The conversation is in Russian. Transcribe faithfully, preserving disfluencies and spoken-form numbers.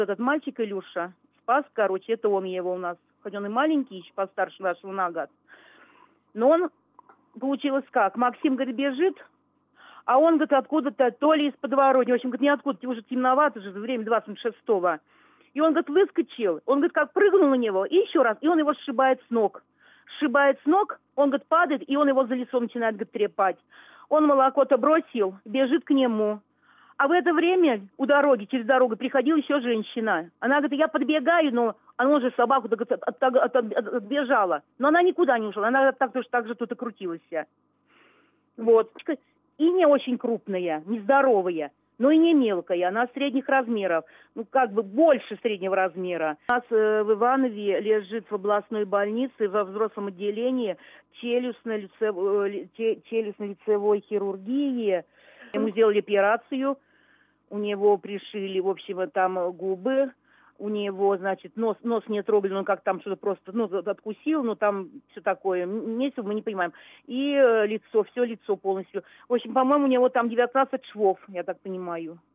Этот мальчик Илюша спас, короче, это он его у нас, хоть он и маленький, еще постарше нашего на год. Но он, получилось как, Максим, говорит, бежит, а он, говорит, откуда-то, то ли из подворотни, в общем, говорит, ниоткуда, уже темновато же, время двадцать шестого. И он, говорит, выскочил, он, говорит, как прыгнул на него, и еще раз, и он его сшибает с ног. Сшибает с ног, он, говорит, падает, и он его за лицо начинает, говорит, трепать. Он молоко-то бросил, бежит к нему. А в это время у дороги, через дорогу, приходила еще женщина. Она говорит, я подбегаю, но она уже собаку от, от, от, от, отбежала. Но она никуда не ушла, она так, так же тут и крутилась. Вот. И не очень крупная, нездоровая, но и не мелкая. Она средних размеров, ну как бы больше среднего размера. У нас э, в Иванове лежит в областной больнице во взрослом отделении челюстно-лицевой, челюстно-лицевой хирургии. Ему сделали операцию. У него пришили, в общем, там губы, у него, значит, нос, нос не трогали, он как там что-то просто, ну, откусил, но там все такое, месяц мы не понимаем. И лицо, все лицо полностью. В общем, по-моему, у него там девятнадцать швов, я так понимаю.